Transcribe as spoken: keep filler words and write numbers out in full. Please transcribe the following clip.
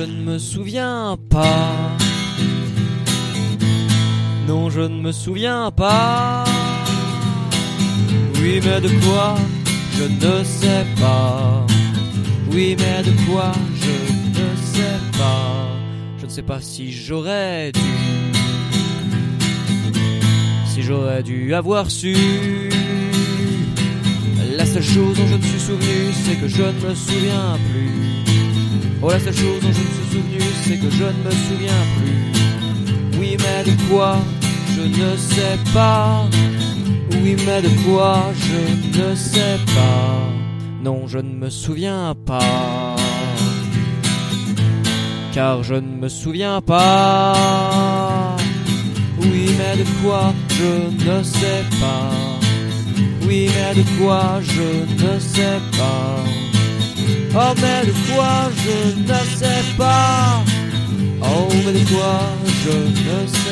ne me souviens pas. Non, je ne me souviens pas. Oui, mais de quoi? Je ne sais pas. Oui, mais de quoi? Je ne sais pas. Je ne sais pas si j'aurais dû. Si j'aurais dû avoir su. La seule chose dont je me suis souvenu, c'est que je ne me souviens plus. Oh, la seule chose dont je me suis souvenu, c'est que je ne me souviens plus. Oui, mais de quoi? Je ne sais pas. Oui, mais de quoi? Je ne sais pas. Non, je ne me souviens pas. Car je ne me souviens pas. Oui, mais de quoi? Je ne sais pas. Oui, mais de quoi? Je ne sais pas. Oh, mais de quoi? Je ne sais pas. Oh, mais de quoi? Je ne sais pas.